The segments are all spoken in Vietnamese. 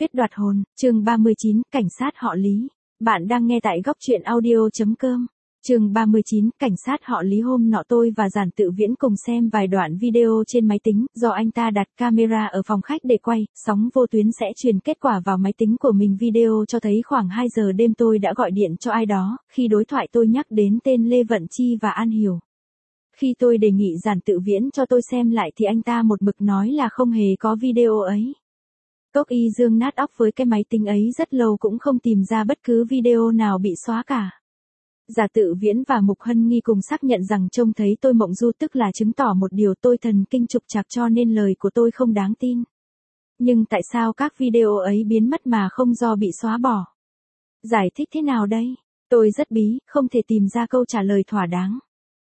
Kết đoạt hồn, chương 39, cảnh sát họ Lý. Bạn đang nghe tại góc truyện audio.com. Chương 39, cảnh sát họ Lý. Hôm nọ tôi và Giản Tự Viễn cùng xem vài đoạn video trên máy tính, do anh ta đặt camera ở phòng khách để quay, sóng vô tuyến sẽ truyền kết quả vào máy tính của mình. Video cho thấy khoảng 2 giờ đêm tôi đã gọi điện cho ai đó, khi đối thoại tôi nhắc đến tên Lê Vận Chi và An Hiểu. Khi tôi đề nghị Giản Tự Viễn cho tôi xem lại thì anh ta một mực nói là không hề có video ấy. Cốc Y Dương nát óc với cái máy tính ấy rất lâu cũng không tìm ra bất cứ video nào bị xóa cả. Giản Tự Viễn và Mục Hân Nghi cùng xác nhận rằng trông thấy tôi mộng du, tức là chứng tỏ một điều tôi thần kinh trục trặc cho nên lời của tôi không đáng tin. Nhưng tại sao các video ấy biến mất mà không do bị xóa bỏ? Giải thích thế nào đây? Tôi rất bí, không thể tìm ra câu trả lời thỏa đáng.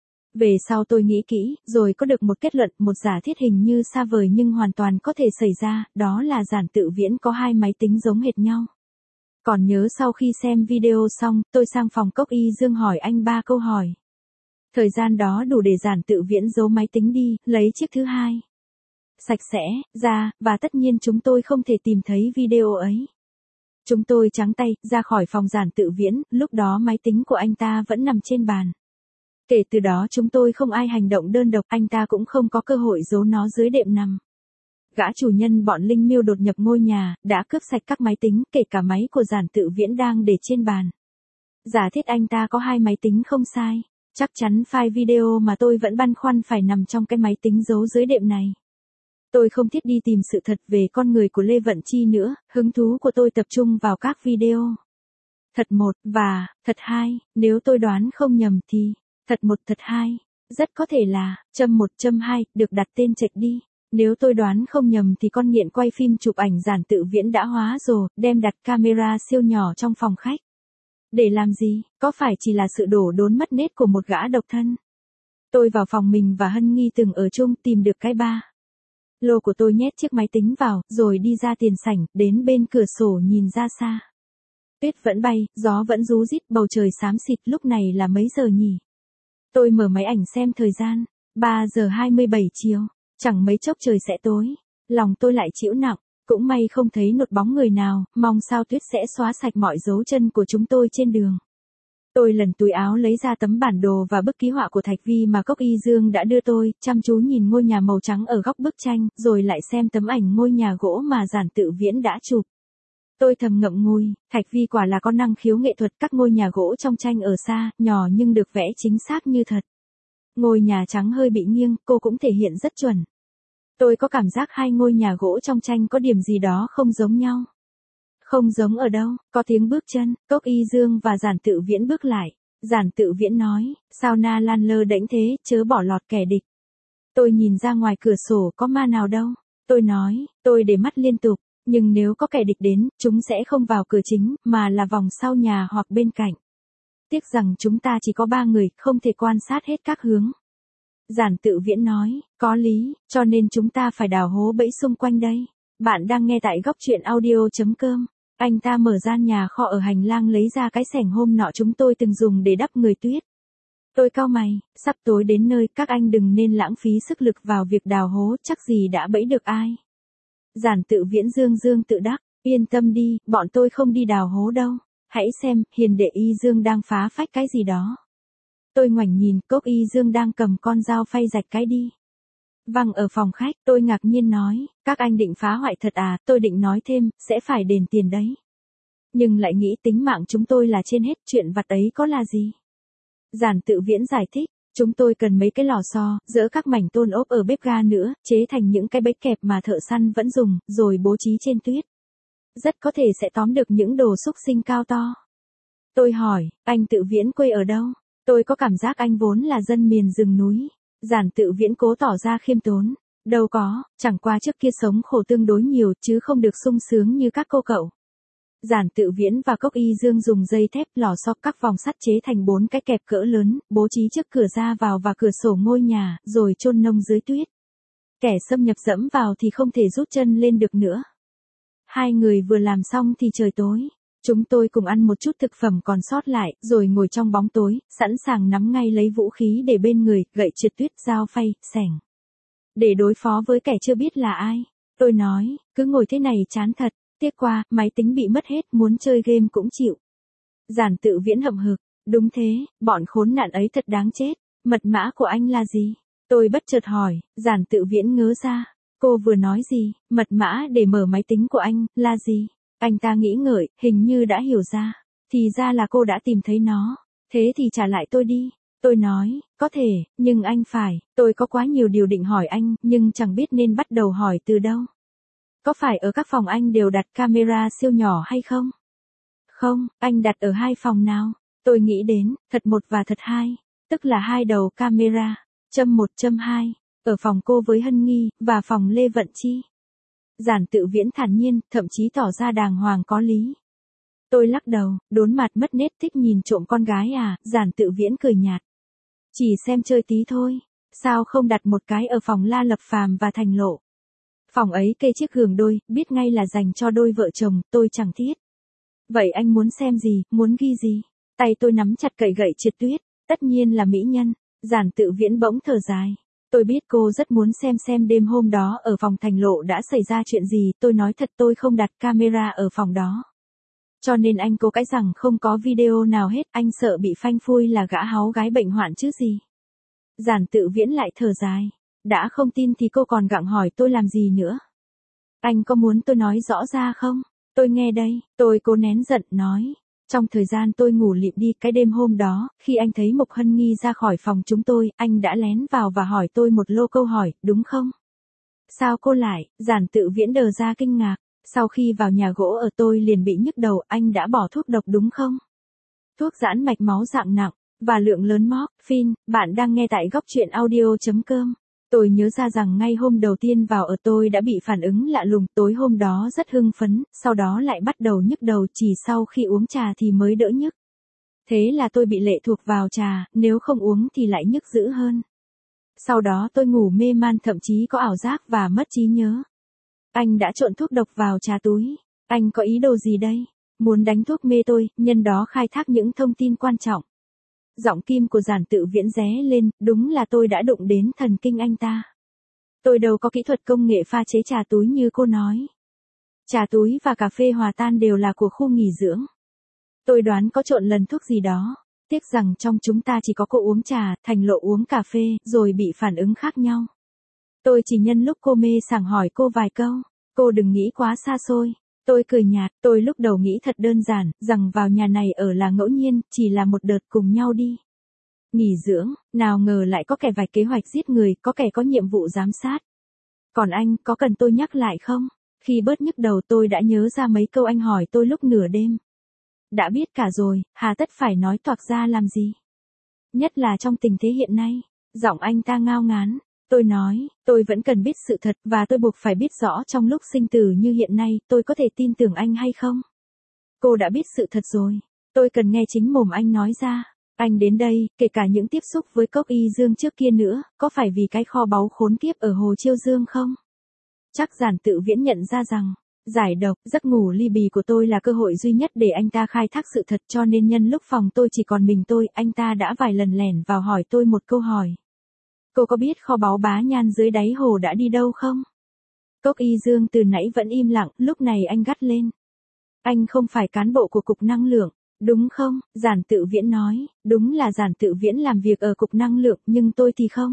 Về sau tôi nghĩ kỹ, rồi có được một kết luận, một giả thiết hình như xa vời nhưng hoàn toàn có thể xảy ra, đó là Giản Tự Viễn có 2 máy tính giống hệt nhau. Còn nhớ sau khi xem video xong, tôi sang phòng Cốc Y Dương hỏi anh 3 câu hỏi. Thời gian đó đủ để Giản Tự Viễn giấu máy tính đi, lấy chiếc thứ 2 sạch sẽ ra, và tất nhiên chúng tôi không thể tìm thấy video ấy. Chúng tôi trắng tay, ra khỏi phòng Giản Tự Viễn, lúc đó máy tính của anh ta vẫn nằm trên bàn. Kể từ đó chúng tôi không ai hành động đơn độc, anh ta cũng không có cơ hội giấu nó dưới đệm nằm. Gã chủ nhân bọn linh miêu đột nhập ngôi nhà, đã cướp sạch các máy tính, kể cả máy của Giản Tự Viễn đang để trên bàn. Giả thiết anh ta có 2 máy tính không sai, chắc chắn file video mà tôi vẫn băn khoăn phải nằm trong cái máy tính giấu dưới đệm này. Tôi không thiết đi tìm sự thật về con người của Lê Vận Chi nữa, hứng thú của tôi tập trung vào các video. Thật 1 và thật 2, nếu tôi đoán không nhầm thì thật 1 thật 2, rất có thể là châm 1 châm 2, được đặt tên chệch đi. Nếu tôi đoán không nhầm thì con nghiện quay phim chụp ảnh Giản Tự Viễn đã hóa rồ, đem đặt camera siêu nhỏ trong phòng khách. Để làm gì? Có phải chỉ là sự đổ đốn mất nết của một gã độc thân? Tôi vào phòng mình và Hân Nghi từng ở chung, tìm được cái ba lô của tôi, nhét chiếc máy tính vào, rồi đi ra tiền sảnh, đến bên cửa sổ nhìn ra xa. Tuyết vẫn bay, gió vẫn rú rít, bầu trời xám xịt. Lúc này là mấy giờ nhỉ? Tôi mở máy ảnh xem thời gian, 3 giờ 27 chiều, chẳng mấy chốc trời sẽ tối. Lòng tôi lại chịu nặng, cũng may không thấy một bóng người nào, mong sao tuyết sẽ xóa sạch mọi dấu chân của chúng tôi trên đường. Tôi lần túi áo lấy ra tấm bản đồ và bức ký họa của Thạch Vi mà Cốc Y Dương đã đưa tôi, chăm chú nhìn ngôi nhà màu trắng ở góc bức tranh, rồi lại xem tấm ảnh ngôi nhà gỗ mà Giản Tự Viễn đã chụp. Tôi thầm ngậm ngùi, Thạch Vi quả là có năng khiếu nghệ thuật, các ngôi nhà gỗ trong tranh ở xa, nhỏ nhưng được vẽ chính xác như thật. Ngôi nhà trắng hơi bị nghiêng, cô cũng thể hiện rất chuẩn. Tôi có cảm giác 2 ngôi nhà gỗ trong tranh có điểm gì đó không giống nhau. Không giống ở đâu? Có tiếng bước chân, Cốc Y Dương và Giản Tự Viễn bước lại. Giản Tự Viễn nói, sao Na Lan lơ đễnh thế, chớ bỏ lọt kẻ địch. Tôi nhìn ra ngoài cửa sổ, có ma nào đâu. Tôi nói, tôi để mắt liên tục. Nhưng nếu có kẻ địch đến, chúng sẽ không vào cửa chính, mà là vòng sau nhà hoặc bên cạnh. Tiếc rằng chúng ta chỉ có 3 người, không thể quan sát hết các hướng. Giản Tự Viễn nói, có lý, cho nên chúng ta phải đào hố bẫy xung quanh đây. Bạn đang nghe tại góc truyện audio.com. Anh ta mở gian nhà kho ở hành lang lấy ra cái xẻng hôm nọ chúng tôi từng dùng để đắp người Tuyết. Tôi cau mày, sắp tối đến nơi, các anh đừng nên lãng phí sức lực vào việc đào hố, chắc gì đã bẫy được ai. Giản Tự Viễn dương dương tự đắc, yên tâm đi, bọn tôi không đi đào hố đâu. Hãy xem, hiền đệ Y Dương đang phá phách cái gì đó. Tôi ngoảnh nhìn, Cốc Y Dương đang cầm con dao phay rạch cái đi văng ở phòng khách. Tôi ngạc nhiên nói, các anh định phá hoại thật à? Tôi định nói thêm, sẽ phải đền tiền đấy. Nhưng lại nghĩ tính mạng chúng tôi là trên hết, chuyện vặt ấy có là gì? Giản Tự Viễn giải thích, chúng tôi cần mấy cái lò xo, dỡ các mảnh tôn ốp ở bếp ga nữa, chế thành những cái bẫy kẹp mà thợ săn vẫn dùng, rồi bố trí trên tuyết. Rất có thể sẽ tóm được những đồ xúc sinh cao to. Tôi hỏi, anh Tự Viễn quê ở đâu? Tôi có cảm giác anh vốn là dân miền rừng núi. Giản Tự Viễn cố tỏ ra khiêm tốn. Đâu có, chẳng qua trước kia sống khổ tương đối nhiều chứ không được sung sướng như các cô cậu. Giản Tự Viễn và Cốc Y Dương dùng dây thép, lò xo, các vòng sắt chế thành 4 cái kẹp cỡ lớn, bố trí trước cửa ra vào và cửa sổ ngôi nhà, rồi chôn nông dưới tuyết. Kẻ xâm nhập dẫm vào thì không thể rút chân lên được nữa. 2 người vừa làm xong thì trời tối. Chúng tôi cùng ăn một chút thực phẩm còn sót lại, rồi ngồi trong bóng tối, sẵn sàng nắm ngay lấy vũ khí để bên người, gậy trượt tuyết, dao phay, xẻng. Để đối phó với kẻ chưa biết là ai. Tôi nói, cứ ngồi thế này chán thật. Tiếc qua, máy tính bị mất hết, muốn chơi game cũng chịu. Giản Tự Viễn hậm hực, đúng thế, bọn khốn nạn ấy thật đáng chết. Mật mã của anh là gì? Tôi bất chợt hỏi, Giản Tự Viễn ngớ ra. Cô vừa nói gì, mật mã để mở máy tính của anh, là gì? Anh ta nghĩ ngợi, hình như đã hiểu ra. Thì ra là cô đã tìm thấy nó. Thế thì trả lại tôi đi. Tôi nói, có thể, nhưng anh phải, tôi có quá nhiều điều định hỏi anh, nhưng chẳng biết nên bắt đầu hỏi từ đâu. Có phải ở các phòng anh đều đặt camera siêu nhỏ hay không? Không, anh đặt ở 2 phòng nào? Tôi nghĩ đến, thật 1 và thật 2, tức là 2 đầu camera, châm 1 châm 2, ở phòng cô với Hân Nghi, và phòng Lê Vận Chi. Giản Tự Viễn thản nhiên, thậm chí tỏ ra đàng hoàng có lý. Tôi lắc đầu, đốn mặt mất nết, thích nhìn trộm con gái à? Giản Tự Viễn cười nhạt. Chỉ xem chơi tí thôi, sao không đặt một cái ở phòng La Lập Phàm và Thành Lộ? Phòng ấy kê chiếc giường đôi, biết ngay là dành cho đôi vợ chồng, tôi chẳng thiết. Vậy anh muốn xem gì, muốn ghi gì? Tay tôi nắm chặt cậy gậy triệt tuyết, tất nhiên là mỹ nhân. Giản Tự Viễn bỗng thở dài. Tôi biết cô rất muốn xem đêm hôm đó ở phòng Thành Lộ đã xảy ra chuyện gì, tôi nói thật tôi không đặt camera ở phòng đó. Cho nên anh cố cãi rằng không có video nào hết, anh sợ bị phanh phui là gã háu gái bệnh hoạn chứ gì. Giản Tự Viễn lại thở dài. Đã không tin thì cô còn gặng hỏi tôi làm gì nữa. Anh có muốn tôi nói rõ ra không? Tôi nghe đây, tôi cố nén giận nói. Trong thời gian tôi ngủ lịm đi, cái đêm hôm đó, khi anh thấy Mộc Hân Nghi ra khỏi phòng chúng tôi, anh đã lén vào và hỏi tôi một lô câu hỏi, đúng không? Sao cô lại? Giản Tự Viễn đờ ra kinh ngạc. Sau khi vào nhà gỗ ở tôi liền bị nhức đầu, anh đã bỏ thuốc độc đúng không? Thuốc giãn mạch máu dạng nặng, và lượng lớn morphine. Bạn đang nghe tại góc truyện audio.com. Tôi nhớ ra rằng ngay hôm đầu tiên vào ở tôi đã bị phản ứng lạ lùng, tối hôm đó rất hưng phấn, sau đó lại bắt đầu nhức đầu, chỉ sau khi uống trà thì mới đỡ nhức. Thế là tôi bị lệ thuộc vào trà, nếu không uống thì lại nhức dữ hơn. Sau đó tôi ngủ mê man, thậm chí có ảo giác và mất trí nhớ. Anh đã trộn thuốc độc vào trà túi. Anh có ý đồ gì đây? Muốn đánh thuốc mê tôi, nhân đó khai thác những thông tin quan trọng. Giọng kim của Giản Tự Viễn ré lên, đúng là tôi đã đụng đến thần kinh anh ta. Tôi đâu có kỹ thuật công nghệ pha chế trà túi như cô nói. Trà túi và cà phê hòa tan đều là của khu nghỉ dưỡng. Tôi đoán có trộn lần thuốc gì đó. Tiếc rằng trong chúng ta chỉ có cô uống trà, Thành Lộ uống cà phê, rồi bị phản ứng khác nhau. Tôi chỉ nhân lúc cô mê sảng hỏi cô vài câu. Cô đừng nghĩ quá xa xôi. Tôi cười nhạt, tôi lúc đầu nghĩ thật đơn giản, rằng vào nhà này ở là ngẫu nhiên, chỉ là một đợt cùng nhau đi nghỉ dưỡng, nào ngờ lại có kẻ vạch kế hoạch giết người, có kẻ có nhiệm vụ giám sát. Còn anh, có cần tôi nhắc lại không? Khi bớt nhức đầu tôi đã nhớ ra mấy câu anh hỏi tôi lúc nửa đêm. Đã biết cả rồi, hà tất phải nói toạc ra làm gì? Nhất là trong tình thế hiện nay. Giọng anh ta ngao ngán. Tôi nói, tôi vẫn cần biết sự thật, và tôi buộc phải biết rõ trong lúc sinh tử như hiện nay, tôi có thể tin tưởng anh hay không? Cô đã biết sự thật rồi. Tôi cần nghe chính mồm anh nói ra. Anh đến đây, kể cả những tiếp xúc với Cốc Y Dương trước kia nữa, có phải vì cái kho báu khốn kiếp ở Hồ Chiêu Dương không? Chắc Giản Tự Viễn nhận ra rằng, giải độc, giấc ngủ ly bì của tôi là cơ hội duy nhất để anh ta khai thác sự thật, cho nên nhân lúc phòng tôi chỉ còn mình tôi, anh ta đã vài lần lẻn vào hỏi tôi một câu hỏi. Cô có biết kho báu Bá Nhan dưới đáy hồ đã đi đâu không? Cốc Y Dương từ nãy vẫn im lặng, lúc này anh gắt lên. Anh không phải cán bộ của Cục Năng lượng, đúng không? Giản Tự Viễn nói, đúng là Giản Tự Viễn làm việc ở Cục Năng lượng, nhưng tôi thì không.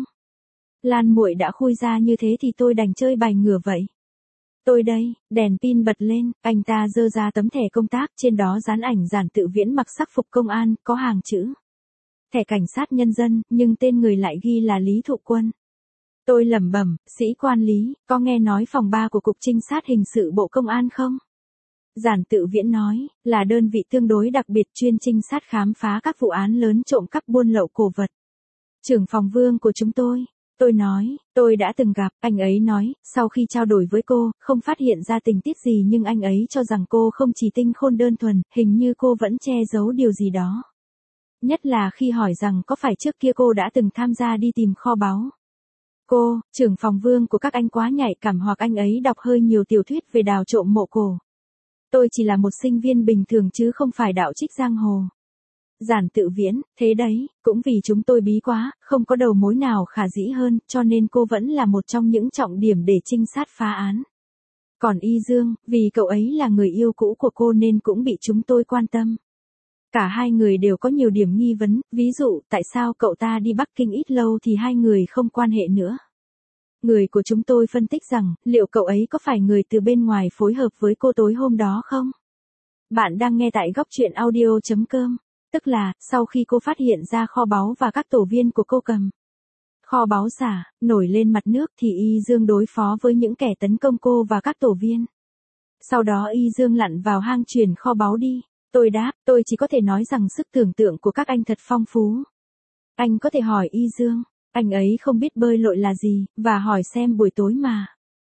Lan muội đã khui ra như thế thì tôi đành chơi bài ngửa vậy. Tôi đây, đèn pin bật lên, anh ta giơ ra tấm thẻ công tác, trên đó dán ảnh Giản Tự Viễn mặc sắc phục công an, có hàng chữ. Thẻ cảnh sát nhân dân, nhưng tên người lại ghi là Lý Thụ Quân. Tôi lẩm bẩm, sĩ quan Lý, có nghe nói phòng 3 của Cục Trinh sát Hình sự Bộ Công an không? Giản Tự Viễn nói, là đơn vị tương đối đặc biệt chuyên trinh sát khám phá các vụ án lớn trộm cắp buôn lậu cổ vật. Trưởng phòng Vương của chúng tôi. Tôi nói, tôi đã từng gặp, anh ấy nói, sau khi trao đổi với cô, không phát hiện ra tình tiết gì nhưng anh ấy cho rằng cô không chỉ tinh khôn đơn thuần, hình như cô vẫn che giấu điều gì đó. Nhất là khi hỏi rằng có phải trước kia cô đã từng tham gia đi tìm kho báu. Cô, trưởng phòng Vương của các anh quá nhạy cảm hoặc anh ấy đọc hơi nhiều tiểu thuyết về đào trộm mộ cổ. Tôi chỉ là một sinh viên bình thường chứ không phải đạo trích giang hồ. Giản Tự Viễn, thế đấy, cũng vì chúng tôi bí quá, không có đầu mối nào khả dĩ hơn, cho nên cô vẫn là một trong những trọng điểm để trinh sát phá án. Còn Y Dương, vì cậu ấy là người yêu cũ của cô nên cũng bị chúng tôi quan tâm. Cả hai người đều có nhiều điểm nghi vấn, ví dụ tại sao cậu ta đi Bắc Kinh ít lâu thì hai người không quan hệ nữa. Người của chúng tôi phân tích rằng, liệu cậu ấy có phải người từ bên ngoài phối hợp với cô tối hôm đó không? Bạn đang nghe tại góc truyện audio.com, tức là, sau khi cô phát hiện ra kho báu và các tổ viên của cô cầm kho báu giả, nổi lên mặt nước thì Y Dương đối phó với những kẻ tấn công cô và các tổ viên. Sau đó Y Dương lặn vào hang chuyển kho báu đi. Tôi đáp, tôi chỉ có thể nói rằng sức tưởng tượng của các anh thật phong phú. Anh có thể hỏi Y Dương, anh ấy không biết bơi lội là gì, và hỏi xem buổi tối mà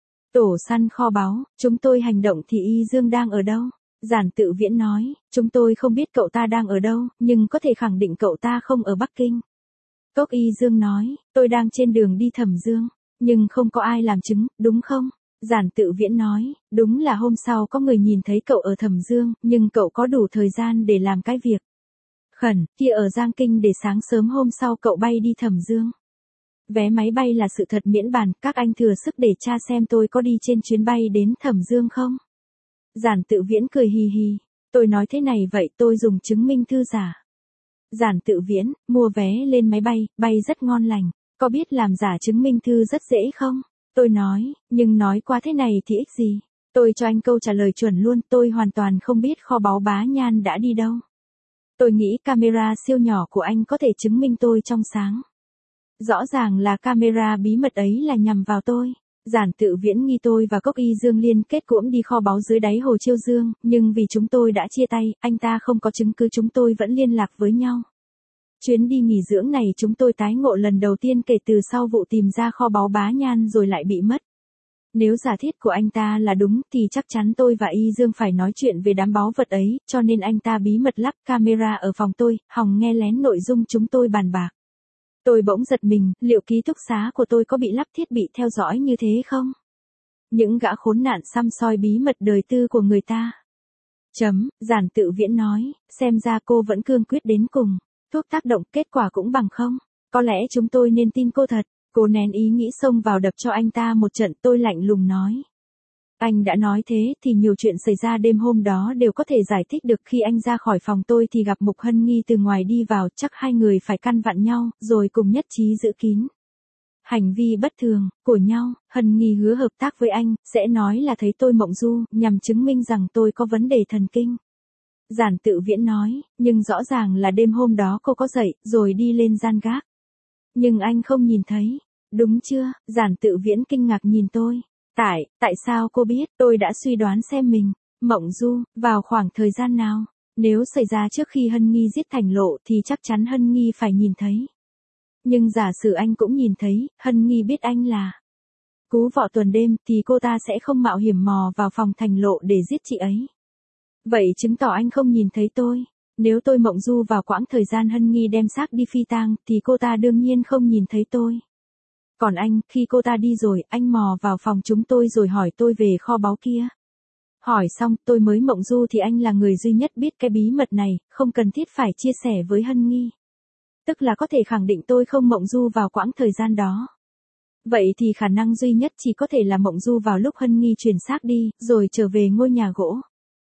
tổ săn kho báu, chúng tôi hành động thì Y Dương đang ở đâu? Giản Tự Viễn nói, chúng tôi không biết cậu ta đang ở đâu, nhưng có thể khẳng định cậu ta không ở Bắc Kinh. Cốc Y Dương nói, tôi đang trên đường đi Thẩm Dương, nhưng không có ai làm chứng, đúng không? Giản Tự Viễn nói, đúng là hôm sau có người nhìn thấy cậu ở Thẩm Dương, nhưng cậu có đủ thời gian để làm cái việc khẩn kia ở Giang Kinh để sáng sớm hôm sau cậu bay đi Thẩm Dương. Vé máy bay là sự thật miễn bàn, các anh thừa sức để tra xem tôi có đi trên chuyến bay đến Thẩm Dương không? Giản Tự Viễn cười hì hì, tôi nói thế này vậy tôi dùng chứng minh thư giả. Giản Tự Viễn, mua vé lên máy bay, bay rất ngon lành, có biết làm giả chứng minh thư rất dễ không? Tôi nói, nhưng nói qua thế này thì ích gì? Tôi cho anh câu trả lời chuẩn luôn, tôi hoàn toàn không biết kho báu Bá Nhan đã đi đâu. Tôi nghĩ camera siêu nhỏ của anh có thể chứng minh tôi trong sáng. Rõ ràng là camera bí mật ấy là nhằm vào tôi. Giản Tự Viễn nghi tôi và Cốc Y Dương liên kết cuỗm đi kho báu dưới đáy hồ Chiêu Dương, nhưng vì chúng tôi đã chia tay, anh ta không có chứng cứ chúng tôi vẫn liên lạc với nhau. Chuyến đi nghỉ dưỡng này chúng tôi tái ngộ lần đầu tiên kể từ sau vụ tìm ra kho báu Bá Nhan rồi lại bị mất. Nếu giả thiết của anh ta là đúng thì chắc chắn tôi và Y Dương phải nói chuyện về đám báu vật ấy, cho nên anh ta bí mật lắp camera ở phòng tôi, hòng nghe lén nội dung chúng tôi bàn bạc. Tôi bỗng giật mình, liệu ký túc xá của tôi có bị lắp thiết bị theo dõi như thế không? Những gã khốn nạn săm soi bí mật đời tư của người ta. Giản Tự Viễn nói, xem ra cô vẫn cương quyết đến cùng. Thuốc tác động kết quả cũng bằng không. Có lẽ chúng tôi nên tin cô thật. Cô nén ý nghĩ xông vào đập cho anh ta một trận, tôi lạnh lùng nói. Anh đã nói thế thì nhiều chuyện xảy ra đêm hôm đó đều có thể giải thích được. Khi anh ra khỏi phòng tôi thì gặp Mục Hân Nghi từ ngoài đi vào, chắc hai người phải căn vặn nhau, rồi cùng nhất trí giữ kín hành vi bất thường của nhau. Hân Nghi hứa hợp tác với anh, sẽ nói là thấy tôi mộng du, nhằm chứng minh rằng tôi có vấn đề thần kinh. Giản Tự Viễn nói, nhưng rõ ràng là đêm hôm đó cô có dậy, rồi đi lên gian gác. Nhưng anh không nhìn thấy, đúng chưa? Giản Tự Viễn kinh ngạc nhìn tôi. Tại sao cô biết? Tôi đã suy đoán xem mình mộng du vào khoảng thời gian nào. Nếu xảy ra trước khi Hân Nghi giết Thành Lộ thì chắc chắn Hân Nghi phải nhìn thấy. Nhưng giả sử anh cũng nhìn thấy, Hân Nghi biết anh là Cú Vọ Tuần Đêm thì cô ta sẽ không mạo hiểm mò vào phòng Thành Lộ để giết chị ấy. Vậy chứng tỏ anh không nhìn thấy tôi. Nếu tôi mộng du vào quãng thời gian Hân Nghi đem xác đi phi tang thì cô ta đương nhiên không nhìn thấy tôi. Còn anh, khi cô ta đi rồi, anh mò vào phòng chúng tôi rồi hỏi tôi về kho báu kia. Hỏi xong, tôi mới mộng du thì anh là người duy nhất biết cái bí mật này, không cần thiết phải chia sẻ với Hân Nghi. Tức là có thể khẳng định tôi không mộng du vào quãng thời gian đó. Vậy thì khả năng duy nhất chỉ có thể là mộng du vào lúc Hân Nghi chuyển xác đi, rồi trở về ngôi nhà gỗ.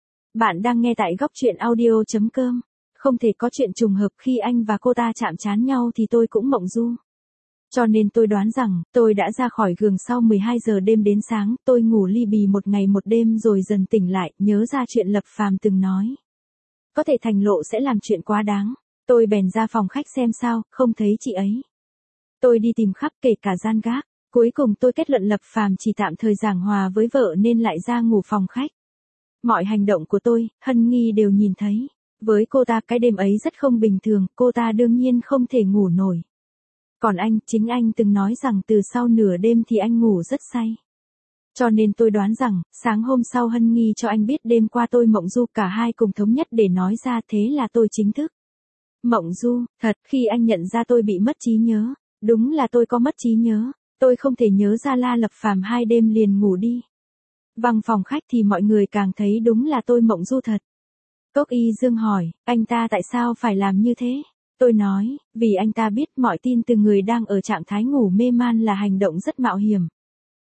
Bạn đang nghe tại góc truyện audio.com. Không thể có chuyện trùng hợp khi anh và cô ta chạm trán nhau thì tôi cũng mộng du. Cho nên tôi đoán rằng, tôi đã ra khỏi giường sau 12 giờ đêm đến sáng, tôi ngủ li bì một ngày một đêm rồi dần tỉnh lại, nhớ ra chuyện Lập Phàm từng nói. Có thể Thành Lộ sẽ làm chuyện quá đáng. Tôi bèn ra phòng khách xem sao, không thấy chị ấy. Tôi đi tìm khắp kể cả gian gác. Cuối cùng tôi kết luận Lập Phàm chỉ tạm thời giảng hòa với vợ nên lại ra ngủ phòng khách. Mọi hành động của tôi, Hân Nghi đều nhìn thấy. Với cô ta cái đêm ấy rất không bình thường, cô ta đương nhiên không thể ngủ nổi. Còn anh, chính anh từng nói rằng từ sau nửa đêm thì anh ngủ rất say. Cho nên tôi đoán rằng, sáng hôm sau Hân Nghi cho anh biết đêm qua tôi mộng du, cả hai cùng thống nhất để nói ra, thế là tôi chính thức mộng du. Thật, khi anh nhận ra tôi bị mất trí nhớ, đúng là tôi có mất trí nhớ. Tôi không thể nhớ ra La Lập Phàm 2 đêm liền ngủ đi. Vào phòng khách thì mọi người càng thấy đúng là tôi mộng du thật. Cốc Y Dương hỏi, anh ta tại sao phải làm như thế? Tôi nói, vì anh ta biết mọi tin từ người đang ở trạng thái ngủ mê man là hành động rất mạo hiểm.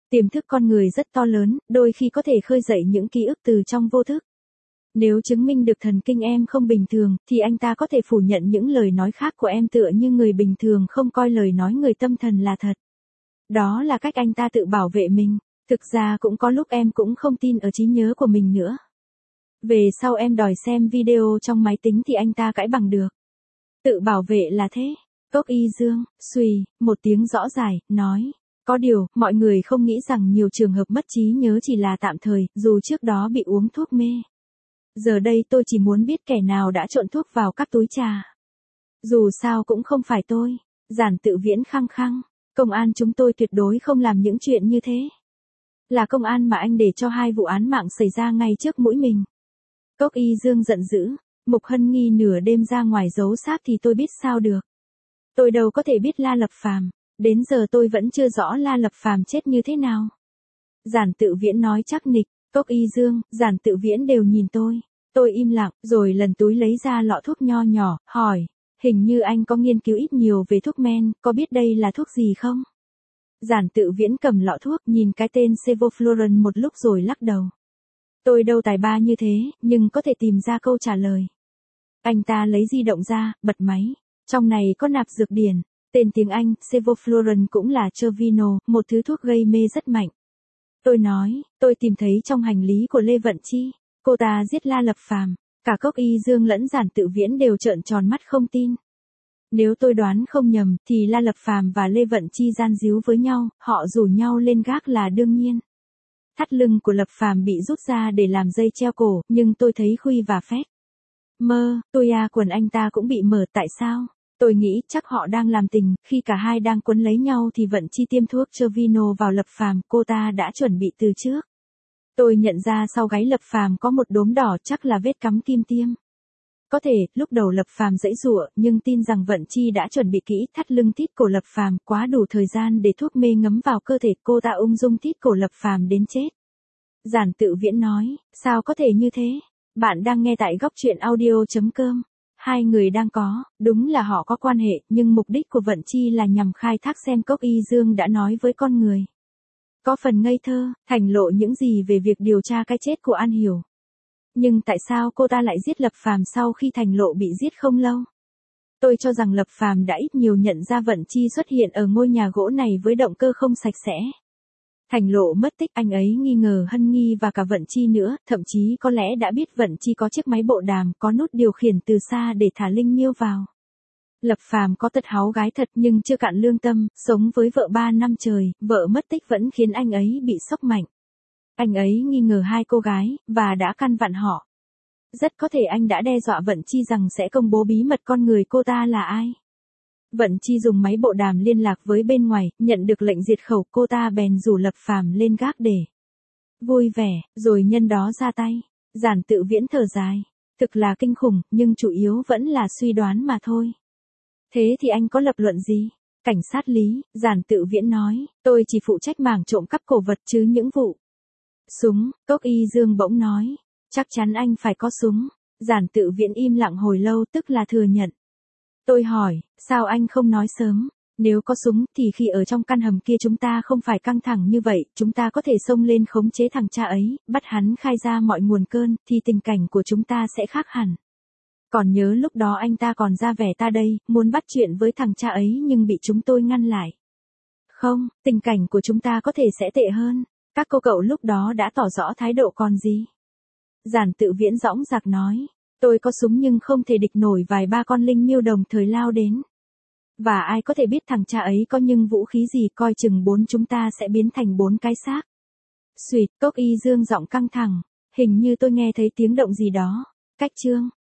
Tiềm thức con người rất to lớn, đôi khi có thể khơi dậy những ký ức từ trong vô thức. Nếu chứng minh được thần kinh em không bình thường, thì anh ta có thể phủ nhận những lời nói khác của em tựa như người bình thường không coi lời nói người tâm thần là thật. Đó là cách anh ta tự bảo vệ mình. Thực ra cũng có lúc em cũng không tin ở trí nhớ của mình nữa. Về sau em đòi xem video trong máy tính thì anh ta cãi bằng được. Tự bảo vệ là thế. Cốc Y Dương, xùy, một tiếng rõ dài, nói. Có điều, mọi người không nghĩ rằng nhiều trường hợp mất trí nhớ chỉ là tạm thời, dù trước đó bị uống thuốc mê. Giờ đây tôi chỉ muốn biết kẻ nào đã trộn thuốc vào các túi trà. Dù sao cũng không phải tôi. Giản Tự Viễn khăng khăng. Công an chúng tôi tuyệt đối không làm những chuyện như thế. Là công an mà anh để cho 2 vụ án mạng xảy ra ngay trước mũi mình. Cốc Y Dương giận dữ. Mục Hân Nghi nửa đêm ra ngoài giấu xác thì tôi biết sao được. Tôi đâu có thể biết La Lập Phàm. Đến giờ tôi vẫn chưa rõ La Lập Phàm chết như thế nào. Giản Tự Viễn nói chắc nịch. Cốc Y Dương, Giản Tự Viễn đều nhìn tôi. Tôi im lặng, rồi lần túi lấy ra lọ thuốc nho nhỏ, hỏi. Hình như anh có nghiên cứu ít nhiều về thuốc men, có biết đây là thuốc gì không? Giản Tự Viễn cầm lọ thuốc, nhìn cái tên Sevoflurane một lúc rồi lắc đầu. Tôi đâu tài ba như thế, nhưng có thể tìm ra câu trả lời. Anh ta lấy di động ra, bật máy. Trong này có nạp dược điển. Tên tiếng Anh, Sevoflurane cũng là Trevino, một thứ thuốc gây mê rất mạnh. Tôi nói, tôi tìm thấy trong hành lý của Lê Vận Chi. Cô ta giết La Lập Phàm. Cả Cốc Y Dương lẫn Giản Tự Viễn đều trợn tròn mắt không tin. Nếu tôi đoán không nhầm, thì La Lập Phàm và Lê Vận Chi gian díu với nhau, họ rủ nhau lên gác là đương nhiên. Thắt lưng của Lập Phàm bị rút ra để làm dây treo cổ, nhưng tôi thấy khuy và phét. Quần anh ta cũng bị mở, tại sao? Tôi nghĩ chắc họ đang làm tình, khi cả hai đang quấn lấy nhau thì Vận Chi tiêm thuốc Trevino vào Lập Phàm, cô ta đã chuẩn bị từ trước. Tôi nhận ra sau gáy Lập Phàm có một đốm đỏ, chắc là vết cắm kim tiêm. Có thể, lúc đầu Lập Phàm giãy giụa, nhưng tin rằng Vận Chi đã chuẩn bị kỹ, thắt lưng thít cổ Lập Phàm, quá đủ thời gian để thuốc mê ngấm vào cơ thể, cô ta ung dung thít cổ Lập Phàm đến chết. Giản Tự Viễn nói, sao có thể như thế? Bạn đang nghe tại góc truyện audio.com. Hai người đang có, đúng là họ có quan hệ, nhưng mục đích của Vận Chi là nhằm khai thác xem Cốc Y Dương đã nói với con người. Có phần ngây thơ, thành lộ những gì về việc điều tra cái chết của An Hiểu. Nhưng tại sao cô ta lại giết Lập Phàm sau khi Thành Lộ bị giết không lâu? Tôi cho rằng Lập Phàm đã ít nhiều nhận ra Vận Chi xuất hiện ở ngôi nhà gỗ này với động cơ không sạch sẽ. Thành Lộ mất tích, anh ấy nghi ngờ Hân Nghi và cả Vận Chi nữa, thậm chí có lẽ đã biết Vận Chi có chiếc máy bộ đàm, có nút điều khiển từ xa để thả linh miêu vào. Lập Phàm có tật háu gái thật nhưng chưa cạn lương tâm, sống với vợ 3 năm trời, vợ mất tích vẫn khiến anh ấy bị sốc mạnh. Anh ấy nghi ngờ 2 cô gái, và đã căn dặn họ. Rất có thể anh đã đe dọa Vận Chi rằng sẽ công bố bí mật con người cô ta là ai. Vận Chi dùng máy bộ đàm liên lạc với bên ngoài, nhận được lệnh diệt khẩu, cô ta bèn rủ Lập Phàm lên gác để vui vẻ, rồi nhân đó ra tay. Giản Tự Viễn thở dài. Thực là kinh khủng, nhưng chủ yếu vẫn là suy đoán mà thôi. Thế thì anh có lập luận gì? Cảnh sát Lý, Giản Tự Viễn nói, tôi chỉ phụ trách mảng trộm cắp cổ vật chứ những vụ súng. Cốc Y Dương bỗng nói, chắc chắn anh phải có súng. Giản Tự Viễn im lặng hồi lâu, tức là thừa nhận. Tôi hỏi, sao anh không nói sớm? Nếu có súng thì khi ở trong căn hầm kia chúng ta không phải căng thẳng như vậy, chúng ta có thể xông lên khống chế thằng cha ấy, bắt hắn khai ra mọi nguồn cơn, thì tình cảnh của chúng ta sẽ khác hẳn. Còn nhớ lúc đó anh ta còn ra vẻ ta đây, muốn bắt chuyện với thằng cha ấy nhưng bị chúng tôi ngăn lại. Không, tình cảnh của chúng ta có thể sẽ tệ hơn. Các cô cậu lúc đó đã tỏ rõ thái độ còn gì. Giản Tự Viễn dõng dạc nói, tôi có súng nhưng không thể địch nổi vài ba con linh miêu đồng thời lao đến. Và ai có thể biết thằng cha ấy có nhưng vũ khí gì, coi chừng 4 chúng ta sẽ biến thành 4 cái xác. Xuyệt, Cốc Y Dương giọng căng thẳng, hình như tôi nghe thấy tiếng động gì đó. Cách chương.